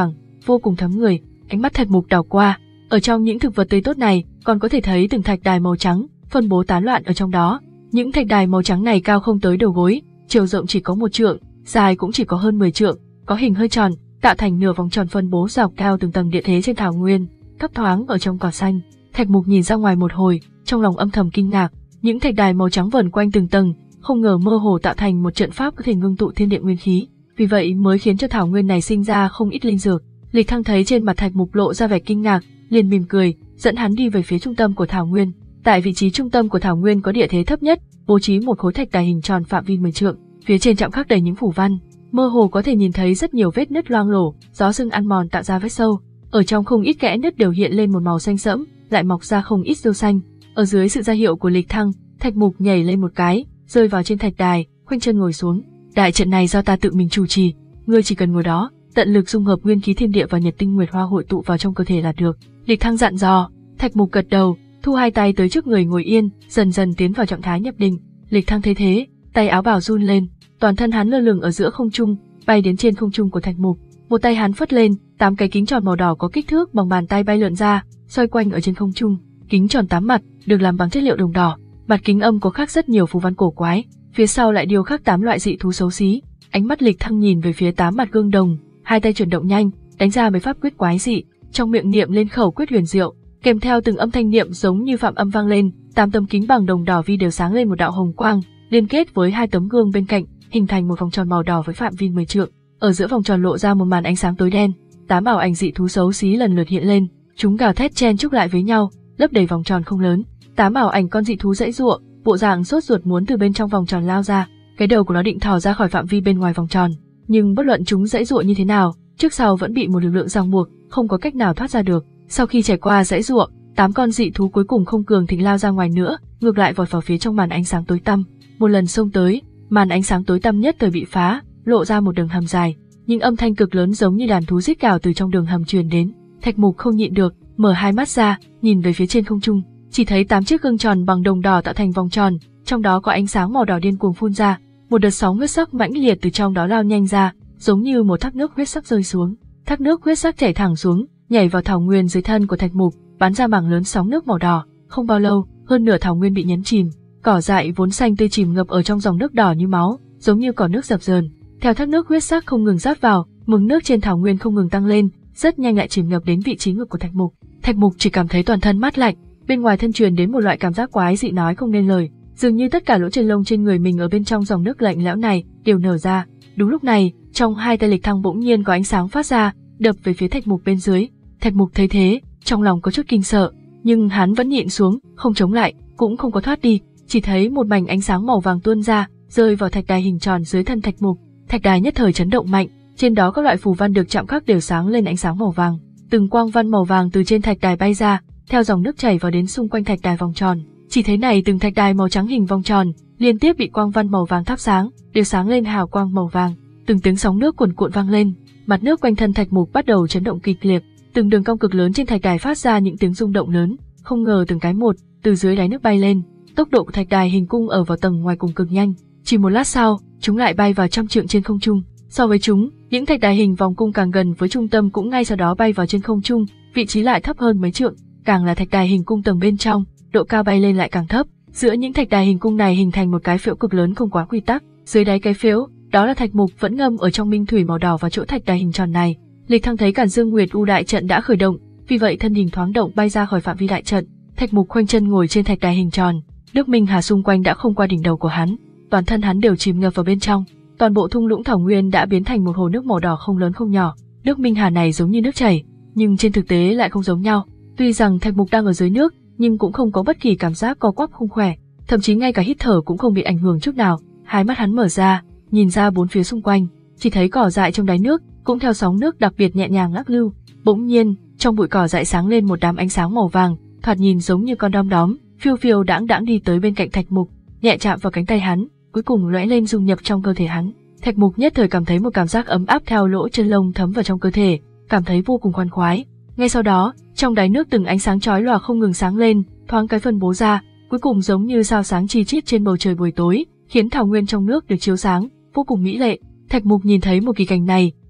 vô cùng thấm người. Ánh mắt Thạch Mục đảo qua, ở trong những thực vật tươi tốt này còn có thể thấy từng thạch đài màu trắng phân bố tán loạn ở trong đó. Những thạch đài màu trắng này cao không tới đầu gối, chiều rộng chỉ có một trượng, dài cũng chỉ có hơn mười trượng, có hình hơi tròn, tạo thành nửa vòng tròn phân bố dọc theo từng tầng địa thế trên thảo nguyên, thấp thoáng ở trong cỏ xanh. Thạch Mục nhìn ra ngoài một hồi, trong lòng âm thầm kinh ngạc, những thạch đài màu trắng vờn quanh từng tầng, không ngờ mơ hồ tạo thành một trận pháp có thể ngưng tụ thiên địa nguyên khí, vì vậy mới khiến cho thảo nguyên này sinh ra không ít linh dược. Lịch Thăng thấy trên mặt Thạch Mục lộ ra vẻ kinh ngạc, liền mỉm cười, dẫn hắn đi về phía trung tâm của thảo nguyên. Tại vị trí trung tâm của thảo nguyên có địa thế thấp nhất, bố trí một khối thạch đài hình tròn phạm vi mười trượng, phía trên chạm khắc đầy những phù văn, mơ hồ có thể nhìn thấy rất nhiều vết nứt loang lổ, gió sương ăn mòn tạo ra vết sâu. Ở trong không ít kẽ nứt đều hiện lên một màu xanh sẫm, lại mọc ra không ít rêu xanh. Ở dưới sự ra hiệu của Lịch Thăng, Thạch Mục nhảy lên một cái, rơi vào trên thạch đài, khoanh chân ngồi xuống. Đại trận này do ta tự mình chủ trì, ngươi chỉ cần ngồi đó, tận lực dung hợp nguyên khí thiên địa và nhật tinh nguyệt hoa hội tụ vào trong cơ thể là được. Lịch Thăng dặn dò. Thạch Mục gật đầu, thu hai tay tới trước người ngồi yên, dần dần tiến vào trạng thái nhập định. Lịch Thăng thấy thế, tay áo bào run lên, toàn thân hắn lơ lửng ở giữa không trung, bay đến trên không trung của Thạch Mục. Một tay hắn phất lên, tám cái kính tròn màu đỏ có kích thước bằng bàn tay bay lượn ra, xoay quanh ở trên không trung. Kính tròn tám mặt, được làm bằng chất liệu đồng đỏ, mặt kính âm có khắc rất nhiều phù văn cổ quái, phía sau lại điêu khắc tám loại dị thú xấu xí. Ánh mắt Lịch Thăng nhìn về phía tám mặt gương đồng, hai tay chuyển động nhanh, đánh ra mấy pháp quyết quái dị, trong miệng niệm lên khẩu quyết huyền diệu, kèm theo từng âm thanh niệm giống như phạm âm vang lên, tám tấm kính bằng đồng đỏ vi đều sáng lên một đạo hồng quang, liên kết với hai tấm gương bên cạnh, hình thành một vòng tròn màu đỏ với phạm vi mười trượng. Ở giữa vòng tròn lộ ra một màn ánh sáng tối đen, tám ảo ảnh dị thú xấu xí lần lượt hiện lên, chúng gào thét chen chúc lại với nhau, lấp đầy vòng tròn không lớn. Tám ảo ảnh con dị thú dãy giụa, bộ dạng sốt ruột muốn từ bên trong vòng tròn lao ra, cái đầu của nó định thò ra khỏi phạm vi bên ngoài vòng tròn, nhưng bất luận chúng dãy giụa như thế nào, trước sau vẫn bị một lực lượng ràng buộc, không có cách nào thoát ra được. Sau khi trải qua dãy giụa, tám con dị thú cuối cùng không cường thịnh lao ra ngoài nữa, ngược lại vọt vào phía trong màn ánh sáng tối tăm. Một lần xông tới, màn ánh sáng tối tăm nhất thời bị phá, lộ ra một đường hầm dài, những âm thanh cực lớn giống như đàn thú rít gào từ trong đường hầm truyền đến. Thạch Mục không nhịn được, mở hai mắt ra, nhìn về phía trên không trung, chỉ thấy tám chiếc gương tròn bằng đồng đỏ tạo thành vòng tròn, trong đó có ánh sáng màu đỏ điên cuồng phun ra, một đợt sóng huyết sắc mãnh liệt từ trong đó lao nhanh ra, giống như một thác nước huyết sắc rơi xuống. Thác nước huyết sắc chảy thẳng xuống, nhảy vào thảo nguyên dưới thân của Thạch Mục, bắn ra mảng lớn sóng nước màu đỏ. Không bao lâu, hơn nửa thảo nguyên bị nhấn chìm, cỏ dại vốn xanh tươi chìm ngập ở trong dòng nước đỏ như máu, giống như cỏ nước dập dờn. Theo thác nước huyết sắc không ngừng rót vào, mực nước trên thảo nguyên không ngừng tăng lên, rất nhanh lại chìm ngập đến vị trí ngực của Thạch Mục. Thạch Mục chỉ cảm thấy toàn thân mát lạnh, bên ngoài thân truyền đến một loại cảm giác quái dị nói không nên lời, dường như tất cả lỗ chân lông trên người mình ở bên trong dòng nước lạnh lẽo này đều nở ra. Đúng lúc này, trong hai tay Lịch Thăng bỗng nhiên có ánh sáng phát ra, đập về phía Thạch Mục bên dưới. Thạch Mục thấy thế, trong lòng có chút kinh sợ, nhưng hắn vẫn nhịn xuống, không chống lại, cũng không có thoát đi, chỉ thấy một mảnh ánh sáng màu vàng tuôn ra, rơi vào thạch đài hình tròn dưới thân Thạch Mục. Thạch đài nhất thời chấn động mạnh, trên đó các loại phù văn được chạm khắc đều sáng lên ánh sáng màu vàng. Từng quang văn màu vàng từ trên thạch đài bay ra, theo dòng nước chảy vào đến xung quanh thạch đài vòng tròn. Chỉ thấy này từng thạch đài màu trắng hình vòng tròn, liên tiếp bị quang văn màu vàng thắp sáng, đều sáng lên hào quang màu vàng. Từng tiếng sóng nước cuồn cuộn vang lên, mặt nước quanh thân Thạch Mục bắt đầu chấn động kịch liệt, từng đường cong cực lớn trên thạch đài phát ra những tiếng rung động lớn, không ngờ từng cái một từ dưới đáy nước bay lên. Tốc độ của thạch đài hình cung ở vào tầng ngoài cùng cực nhanh, chỉ một lát sau, chúng lại bay vào trăm trượng trên không trung. So với chúng, những thạch đài hình vòng cung càng gần với trung tâm cũng ngay sau đó bay vào trên không trung, vị trí lại thấp hơn mấy trượng, càng là thạch đài hình cung tầng bên trong, độ cao bay lên lại càng thấp. Giữa những thạch đài hình cung này hình thành một cái phễu cực lớn không quá quy tắc, dưới đáy cái phễu, đó là Thạch Mục vẫn ngâm ở trong minh thủy màu đỏ vào chỗ thạch đài hình tròn này. Lịch Thăng thấy Càn Dương Nguyệt U đại trận đã khởi động, vì vậy thân hình thoáng động bay ra khỏi phạm vi đại trận. Thạch Mục khoanh chân ngồi trên thạch đài hình tròn, nước minh hà xung quanh đã không qua đỉnh đầu của hắn, toàn thân hắn đều chìm ngập vào bên trong. Toàn bộ thung lũng thảo nguyên đã biến thành một hồ nước màu đỏ không lớn không nhỏ. Nước minh hà này giống như nước chảy, nhưng trên thực tế lại không giống nhau. Tuy rằng Thạch Mục đang ở dưới nước, nhưng cũng không có bất kỳ cảm giác co quắp không khỏe, thậm chí ngay cả hít thở cũng không bị ảnh hưởng chút nào. Hai mắt hắn mở ra, nhìn ra bốn phía xung quanh, chỉ thấy cỏ dại trong đáy nước cũng theo sóng nước đặc biệt nhẹ nhàng lắc lư. Bỗng nhiên, trong bụi cỏ dại sáng lên một đám ánh sáng màu vàng, thoạt nhìn giống như con đom đóm, phiêu phiêu đãng đãng đi tới bên cạnh Thạch Mục, nhẹ chạm vào cánh tay hắn, cuối cùng lóe lên dung nhập trong cơ thể hắn. Thạch Mục nhất thời cảm thấy một cảm giác ấm áp theo lỗ chân lông thấm vào trong cơ thể, cảm thấy vô cùng khoan khoái. Ngay sau đó, trong đáy nước từng ánh sáng chói lòa không ngừng sáng lên, thoáng cái phân bố ra, cuối cùng giống như sao sáng chi chít trên bầu trời buổi tối, khiến thảo nguyên trong nước được chiếu sáng, vô cùng mỹ lệ. Thạch Mục nhìn thấy một kỳ cảnh này,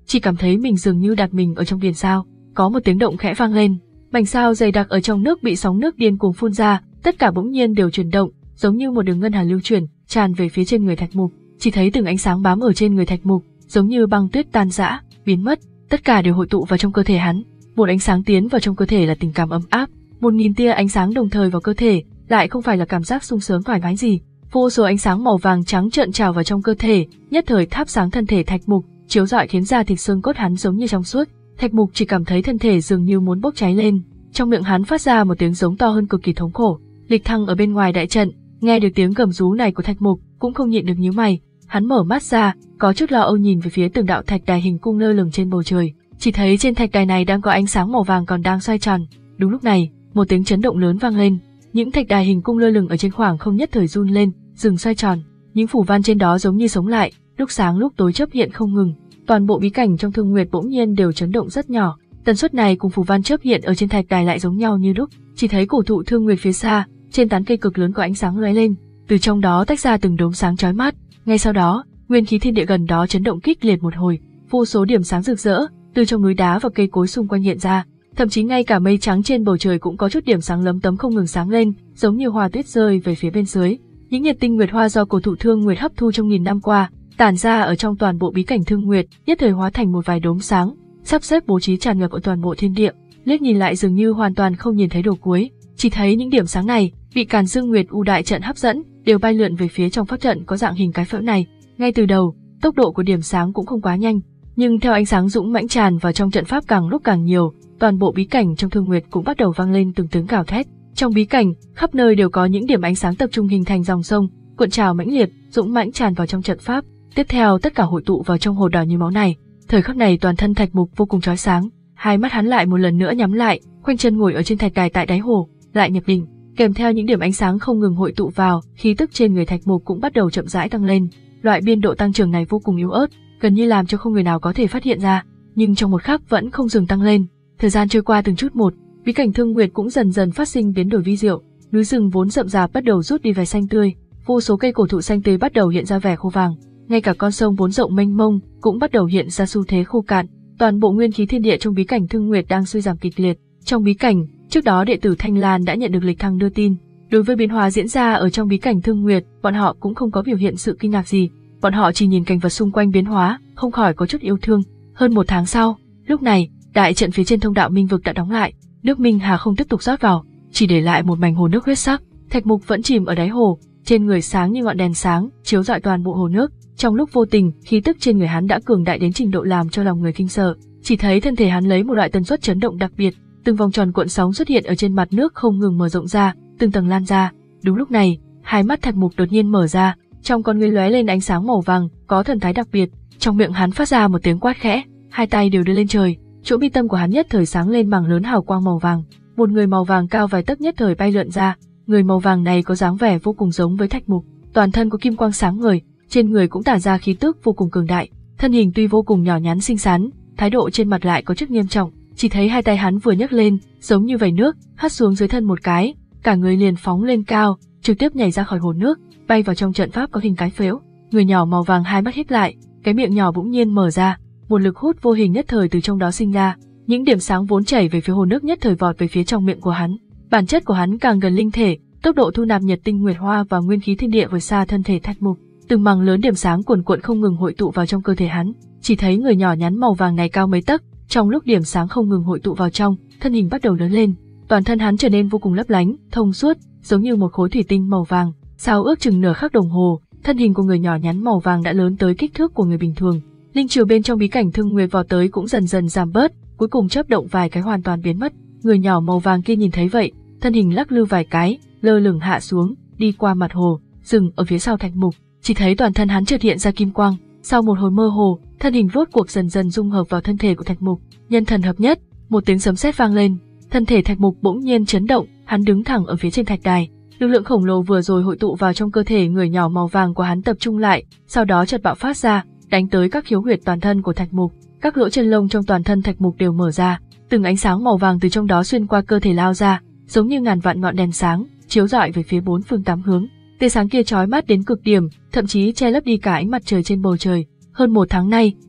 chỉ cảm thấy mình dường như đặt mình ở trong biển sao. Có một tiếng động khẽ vang lên, mảnh sao dày đặc ở trong nước bị sóng nước điên cuồng phun ra, tất cả bỗng nhiên đều chuyển động, giống như một đường ngân hà lưu chuyển, tràn về phía trên người Thạch Mục. Chỉ thấy từng ánh sáng bám ở trên người Thạch Mục, giống như băng tuyết tan rã, biến mất, tất cả đều hội tụ vào trong cơ thể hắn. Một ánh sáng tiến vào trong cơ thể là tình cảm ấm áp, một nghìn tia ánh sáng đồng thời vào cơ thể, lại không phải là cảm giác sung sướng thoải mái gì. Vô số ánh sáng màu vàng trắng trợn trào vào trong cơ thể, nhất thời thắp sáng thân thể Thạch Mục, chiếu rọi khiến da thịt xương cốt hắn giống như trong suốt. Thạch Mục chỉ cảm thấy thân thể dường như muốn bốc cháy lên, trong miệng hắn phát ra một tiếng giống to hơn cực kỳ thống khổ. Lịch Thăng ở bên ngoài đại trận, nghe được tiếng gầm rú này của Thạch Mục, cũng không nhịn được nhíu mày, hắn mở mắt ra, có chút lo âu nhìn về phía từng đạo thạch đài hình cung lơ lửng trên bầu trời, chỉ thấy trên thạch đài này đang có ánh sáng màu vàng còn đang xoay tròn. Đúng lúc này, một tiếng chấn động lớn vang lên, những thạch đài hình cung lơ lửng ở trên khoảng không nhất thời run lên, dừng xoay tròn, những phù văn trên đó giống như sống lại, lúc sáng lúc tối chớp hiện không ngừng. Toàn bộ bí cảnh trong Thương Nguyệt bỗng nhiên đều chấn động rất nhỏ, tần suất này cùng phù văn chớp hiện ở trên thạch đài lại giống nhau như đúc. Chỉ thấy cổ thụ Thương Nguyệt phía xa, trên tán cây cực lớn có ánh sáng lóe lên, từ trong đó tách ra từng đốm sáng chói mắt. Ngay sau đó, nguyên khí thiên địa gần đó chấn động kịch liệt một hồi, vô số điểm sáng rực rỡ từ trong núi đá và cây cối xung quanh hiện ra, thậm chí ngay cả mây trắng trên bầu trời cũng có chút điểm sáng lấm tấm không ngừng sáng lên, giống như hoa tuyết rơi về phía bên dưới. Những nhiệt tinh nguyệt hoa do cổ thụ Thương Nguyệt hấp thu trong nghìn năm qua, tản ra ở trong toàn bộ bí cảnh Thương Nguyệt, nhất thời hóa thành một vài đốm sáng, sắp xếp bố trí tràn ngập ở toàn bộ thiên địa. Liếc nhìn lại dường như hoàn toàn không nhìn thấy đầu cuối, chỉ thấy những điểm sáng này bị Càn Dương Nguyệt U đại trận hấp dẫn, đều bay lượn về phía trong pháp trận có dạng hình cái phễu này. Ngay từ đầu, tốc độ của điểm sáng cũng không quá nhanh, nhưng theo ánh sáng dũng mãnh tràn vào trong trận pháp càng lúc càng nhiều, toàn bộ bí cảnh trong Thương Nguyệt cũng bắt đầu vang lên từng tiếng gào thét. Trong bí cảnh, khắp nơi đều có những điểm ánh sáng tập trung hình thành dòng sông, cuộn trào mãnh liệt, dũng mãnh tràn vào trong trận pháp. Tiếp theo tất cả hội tụ vào trong hồ đỏ như máu này. Thời khắc này toàn thân Thạch Mục vô cùng chói sáng, hai mắt hắn lại một lần nữa nhắm lại, khoanh chân ngồi ở trên thạch đài tại đáy hồ, lại nhập định. Kèm theo những điểm ánh sáng không ngừng hội tụ vào, khí tức trên người Thạch Mục cũng bắt đầu chậm rãi tăng lên. Loại biên độ tăng trưởng này vô cùng yếu ớt, gần như làm cho không người nào có thể phát hiện ra, nhưng trong một khắc vẫn không dừng tăng lên. Thời gian trôi qua từng chút một, bí cảnh Thương Nguyệt cũng dần dần phát sinh biến đổi vi diệu. Núi rừng vốn rậm rạp bắt đầu rút đi vẻ xanh tươi, vô số cây cổ thụ xanh tươi bắt đầu hiện ra vẻ khô vàng, ngay cả con sông vốn rộng mênh mông cũng bắt đầu hiện ra xu thế khô cạn. Toàn bộ nguyên khí thiên địa trong bí cảnh Thương Nguyệt đang suy giảm kịch liệt. Trong bí cảnh, trước đó đệ tử Thanh Lan đã nhận được Lịch Thăng đưa tin. Đối với biến hóa diễn ra ở trong bí cảnh Thương Nguyệt, bọn họ cũng không có biểu hiện sự kinh ngạc gì. Bọn họ chỉ nhìn cảnh vật xung quanh biến hóa, không khỏi có chút yêu thương. Hơn một tháng sau, lúc này, đại trận phía trên thông đạo Minh Vực đã đóng lại, nước Minh Hà không tiếp tục rót vào, chỉ để lại một mảnh hồ nước huyết sắc. Thạch Mục vẫn chìm ở đáy hồ, trên người sáng như ngọn đèn sáng, chiếu rọi toàn bộ hồ nước. Trong lúc vô tình, khí tức trên người hắn đã cường đại đến trình độ làm cho lòng người kinh sợ. Chỉ thấy thân thể hắn lấy một loại tần suất chấn động đặc biệt, từng vòng tròn cuộn sóng xuất hiện ở trên mặt nước không ngừng mở rộng ra, từng tầng lan ra. Đúng lúc này, hai mắt Thạch Mục đột nhiên mở ra, trong con ngươi lóe lên ánh sáng màu vàng, có thần thái đặc biệt. Trong miệng hắn phát ra một tiếng quát khẽ, hai tay đều đưa lên trời, chỗ mi tâm của hắn nhất thời sáng lên mảng lớn hào quang màu vàng. Một người màu vàng cao vài tấc nhất thời bay lượn ra, người màu vàng này có dáng vẻ vô cùng giống với Thạch Mục, toàn thân có kim quang sáng ngời, trên người cũng tản ra khí tức vô cùng cường đại. Thân hình tuy vô cùng nhỏ nhắn xinh xắn, thái độ trên mặt lại có chút nghiêm trọng. Chỉ thấy hai tay hắn vừa nhấc lên, giống như vẩy nước, hất xuống dưới thân một cái, cả người liền phóng lên cao, trực tiếp nhảy ra khỏi hồ nước, bay vào trong trận pháp có hình cái phễu. Người nhỏ màu vàng hai mắt híp lại, cái miệng nhỏ bỗng nhiên mở ra, một lực hút vô hình nhất thời từ trong đó sinh ra, những điểm sáng vốn chảy về phía hồ nước nhất thời vọt về phía trong miệng của hắn. Bản chất của hắn càng gần linh thể, tốc độ thu nạp nhật tinh nguyệt hoa và nguyên khí thiên địa vượt xa thân thể Thạch Mục. Từng mảng lớn điểm sáng cuồn cuộn không ngừng hội tụ vào trong cơ thể hắn. Chỉ thấy người nhỏ nhắn màu vàng này cao mấy tấc, trong lúc điểm sáng không ngừng hội tụ vào trong, thân hình bắt đầu lớn lên, toàn thân hắn trở nên vô cùng lấp lánh, thông suốt, giống như một khối thủy tinh màu vàng. Sau ước chừng nửa khắc đồng hồ, thân hình của người nhỏ nhắn màu vàng đã lớn tới kích thước của người bình thường. Linh chiều bên trong bí cảnh Thương Nguyệt vọt tới cũng dần dần giảm bớt, cuối cùng chớp động vài cái hoàn toàn biến mất. Người nhỏ màu vàng kia nhìn thấy vậy, thân hình lắc lư vài cái, lơ lửng hạ xuống, đi qua mặt hồ, dừng ở phía sau Thạch Mục. Chỉ thấy toàn thân hắn chợt hiện ra kim quang, sau một hồi mơ hồ, thân hình rốt cuộc dần dần dung hợp vào thân thể của Thạch Mục. Nhân thần hợp nhất, một tiếng sấm sét vang lên, thân thể Thạch Mục bỗng nhiên chấn động, hắn đứng thẳng ở phía trên thạch đài. Lực lượng khổng lồ vừa rồi hội tụ vào trong cơ thể người nhỏ màu vàng của hắn tập trung lại, sau đó chợt bạo phát ra, đánh tới các khiếu huyệt toàn thân của Thạch Mục. Các lỗ chân lông trong toàn thân Thạch Mục đều mở ra, từng ánh sáng màu vàng từ trong đó xuyên qua cơ thể lao ra, giống như ngàn vạn ngọn đèn sáng, chiếu rọi về phía bốn phương tám hướng. Tia sáng kia chói mắt đến cực điểm, thậm chí che lấp đi cả ánh mặt trời trên bầu trời. Hơn một tháng nay,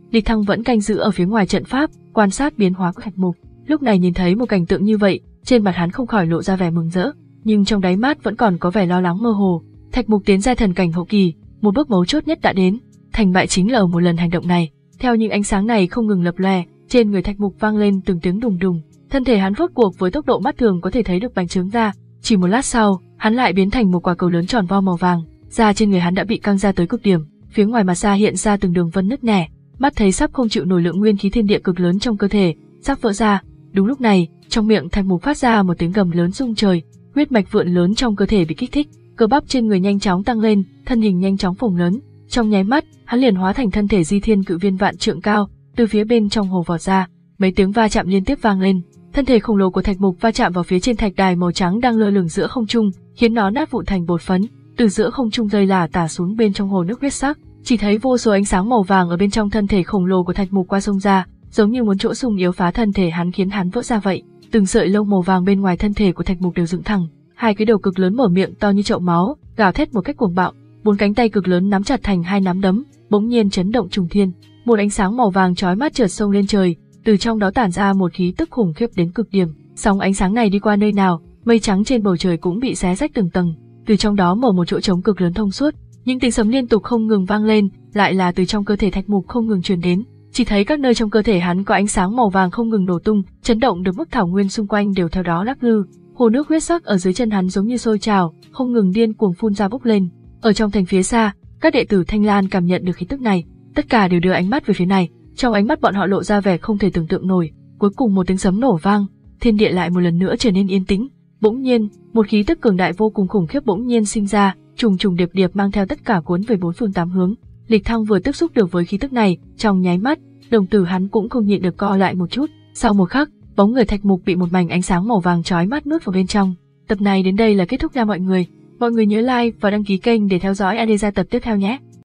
Lịch Thăng vẫn canh giữ ở phía ngoài trận pháp, quan sát biến hóa của Thạch Mục. Lúc này nhìn thấy một cảnh tượng như vậy, trên mặt hắn không khỏi lộ ra vẻ mừng rỡ, nhưng trong đáy mắt vẫn còn có vẻ lo lắng mơ hồ. Thạch Mục tiến ra thần cảnh hậu kỳ, một bước mấu chốt nhất đã đến, thành bại chính là ở một lần hành động này. Theo những ánh sáng này không ngừng lập lòe, trên người Thạch Mục vang lên từng tiếng đùng đùng, thân thể hắn rốt cuộc với tốc độ mắt thường có thể thấy được bành trướng ra, chỉ một lát sau, hắn lại biến thành một quả cầu lớn tròn vo màu vàng, da trên người hắn đã bị căng ra tới cực điểm, phía ngoài mặt da hiện ra từng đường vân nứt nẻ, mắt thấy sắp không chịu nổi lượng nguyên khí thiên địa cực lớn trong cơ thể, sắp vỡ ra. Đúng lúc này, trong miệng Thạch Mục phát ra một tiếng gầm lớn rung trời, huyết mạch vượn lớn trong cơ thể bị kích thích, cơ bắp trên người nhanh chóng tăng lên, thân hình nhanh chóng phồng lớn. Trong nháy mắt, hắn liền hóa thành thân thể di thiên cự viên vạn trượng cao, từ phía bên trong hồ vọt ra. Mấy tiếng va chạm liên tiếp vang lên, thân thể khổng lồ của Thạch Mục va chạm vào phía trên thạch đài màu trắng đang lơ lửng giữa không trung, khiến nó nát vụn thành bột phấn. Từ giữa không trung rơi lả tả xuống bên trong hồ nước huyết sắc, chỉ thấy vô số ánh sáng màu vàng ở bên trong thân thể khổng lồ của Thạch Mục qua sông ra, giống như muốn chỗ sung yếu phá thân thể hắn khiến hắn vỡ ra vậy. Từng sợi lông màu vàng bên ngoài thân thể của Thạch Mục đều dựng thẳng, hai cái đầu cực lớn mở miệng to như chậu máu, gào thét một cách cuồng bạo, bốn cánh tay cực lớn nắm chặt thành hai nắm đấm, bỗng nhiên chấn động trùng thiên, một ánh sáng màu vàng chói mắt chợt xông lên trời, từ trong đó tản ra một khí tức khủng khiếp đến cực điểm. Sóng ánh sáng này đi qua nơi nào, mây trắng trên bầu trời cũng bị xé rách từng tầng, từ trong đó mở một chỗ trống cực lớn thông suốt, những tiếng sấm liên tục không ngừng vang lên, lại là từ trong cơ thể Thạch Mục không ngừng truyền đến. Chỉ thấy các nơi trong cơ thể hắn có ánh sáng màu vàng không ngừng nổ tung, chấn động được mức thảo nguyên xung quanh đều theo đó lắc lư. Hồ nước huyết sắc ở dưới chân hắn giống như sôi trào, không ngừng điên cuồng phun ra bốc lên. Ở trong thành phía xa, các đệ tử Thanh Lan cảm nhận được khí tức này, tất cả đều đưa ánh mắt về phía này. Trong ánh mắt bọn họ lộ ra vẻ không thể tưởng tượng nổi. Cuối cùng một tiếng sấm nổ vang, thiên địa lại một lần nữa trở nên yên tĩnh. Bỗng nhiên, một khí tức cường đại vô cùng khủng khiếp bỗng nhiên sinh ra, trùng trùng điệp điệp mang theo tất cả cuốn về bốn phương tám hướng. Lịch Thăng vừa tiếp xúc được với khí tức này, trong nháy mắt, đồng tử hắn cũng không nhịn được co lại một chút. Sau một khắc, bóng người Thạch Mục bị một mảnh ánh sáng màu vàng chói mắt nuốt vào bên trong. Tập này đến đây là kết thúc nha mọi người. Mọi người nhớ like và đăng ký kênh để theo dõi a đê gia tập tiếp theo nhé.